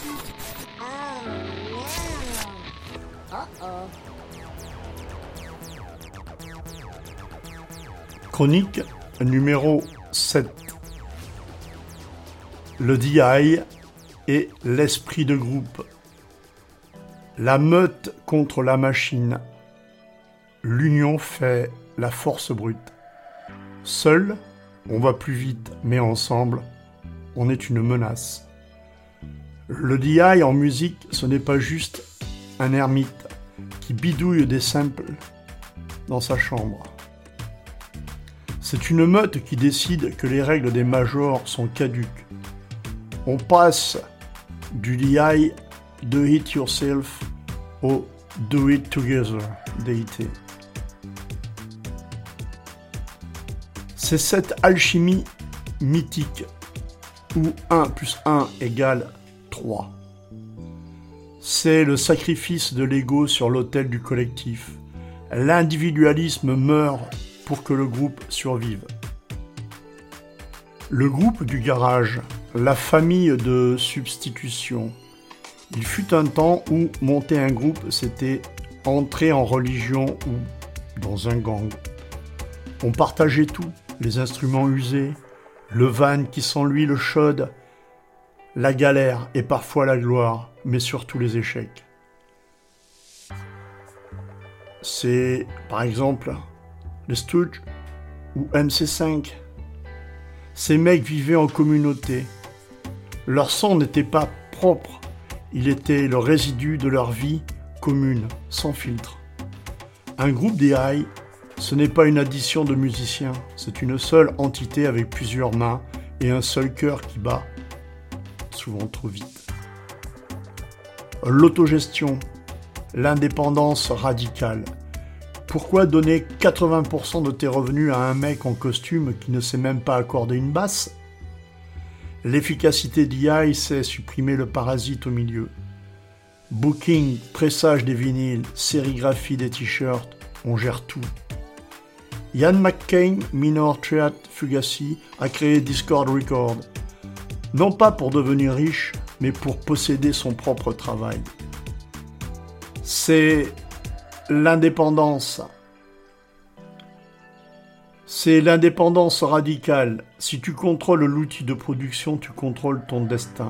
Chronique numéro 7. Le DI et l'esprit de groupe. La meute contre la machine. L'union fait la force brute. Seul, on va plus vite, mais ensemble, on est une menace. Le DI en musique, ce n'est pas juste un ermite qui bidouille des samples dans sa chambre. C'est une meute qui décide que les règles des majors sont caduques. On passe du DI Do It Yourself au Do It Together DIT. C'est cette alchimie mythique où 1 plus 1 égale 3. C'est le sacrifice de l'ego sur l'autel du collectif. L'individualisme meurt pour que le groupe survive. Le groupe du garage, la famille de substitution. Il fut un temps où monter un groupe, c'était entrer en religion ou dans un gang. On partageait tout, les instruments usés, le van qui sent l'huile chaude, la galère et parfois la gloire, mais surtout les échecs. C'est, par exemple, les Stooges ou MC5. Ces mecs vivaient en communauté. Leur son n'était pas propre, il était le résidu de leur vie commune, sans filtre. Un groupe DI, ce n'est pas une addition de musiciens, c'est une seule entité avec plusieurs mains et un seul cœur qui bat, souvent trop vite. L'autogestion, l'indépendance radicale. Pourquoi donner 80% de tes revenus à un mec en costume qui ne sait même pas accorder une basse ? L'efficacité d'EI, c'est supprimer le parasite au milieu. Booking, pressage des vinyles, sérigraphie des t-shirts, on gère tout. Ian McCain, Minor Threat Fugazi, a créé Discord Record. Non pas pour devenir riche, mais pour posséder son propre travail. C'est l'indépendance. C'est l'indépendance radicale. Si tu contrôles l'outil de production, tu contrôles ton destin.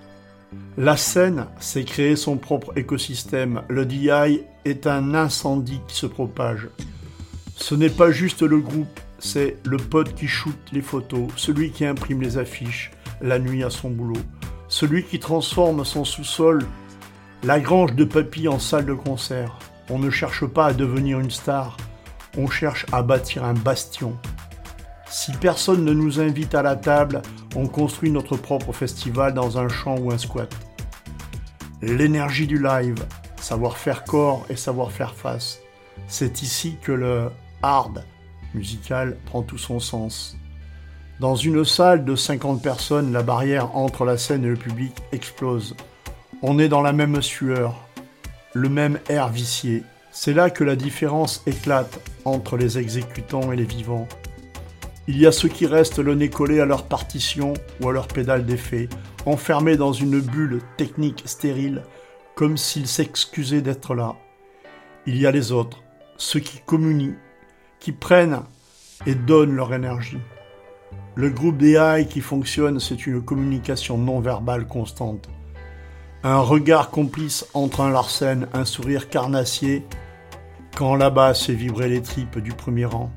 La scène, c'est créer son propre écosystème. Le DI est un incendie qui se propage. Ce n'est pas juste le groupe, c'est le pote qui shoot les photos, celui qui imprime les affiches la nuit à son boulot, celui qui transforme son sous-sol, la grange de papy en salle de concert. On ne cherche pas à devenir une star, on cherche à bâtir un bastion. Si personne ne nous invite à la table, on construit notre propre festival dans un champ ou un squat. L'énergie du live, savoir faire corps et savoir faire face. C'est ici que le hard musical prend tout son sens. Dans une salle de 50 personnes, la barrière entre la scène et le public explose. On est dans la même sueur, le même air vicié. C'est là que la différence éclate entre les exécutants et les vivants. Il y a ceux qui restent le nez collé à leur partition ou à leur pédale d'effet, enfermés dans une bulle technique stérile, comme s'ils s'excusaient d'être là. Il y a les autres, ceux qui communient, qui prennent et donnent leur énergie. Le groupe DI qui fonctionne, c'est une communication non verbale constante. Un regard complice entre un Larsen, un sourire carnassier, quand là-bas fait vibrer les tripes du premier rang.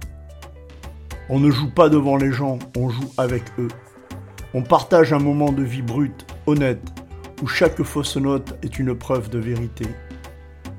On ne joue pas devant les gens, on joue avec eux. On partage un moment de vie brut, honnête, où chaque fausse note est une preuve de vérité. Conclusion :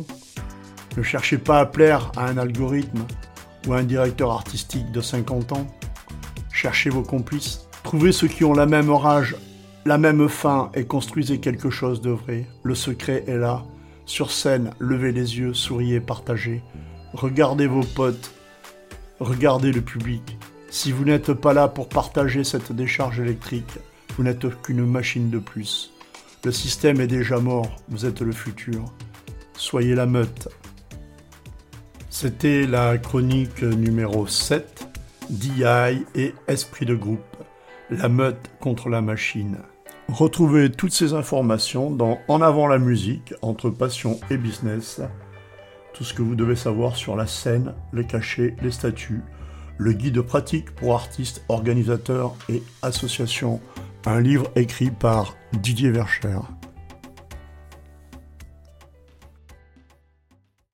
ne cherchez pas à plaire à un algorithme ou à un directeur artistique de 50 ans. Cherchez vos complices. Trouvez ceux qui ont la même rage, la même faim et construisez quelque chose de vrai. Le secret est là. Sur scène, levez les yeux, souriez, partagez. Regardez vos potes. Regardez le public. Si vous n'êtes pas là pour partager cette décharge électrique, vous n'êtes qu'une machine de plus. Le système est déjà mort, vous êtes le futur. Soyez la meute. C'était la chronique numéro 7, DI et esprit de groupe. La meute contre la machine. Retrouvez toutes ces informations dans En avant la musique, entre passion et business. Tout ce que vous devez savoir sur la scène, les cachets, les statuts, le guide pratique pour artistes, organisateurs et associations. Un livre écrit par Didier Verschère.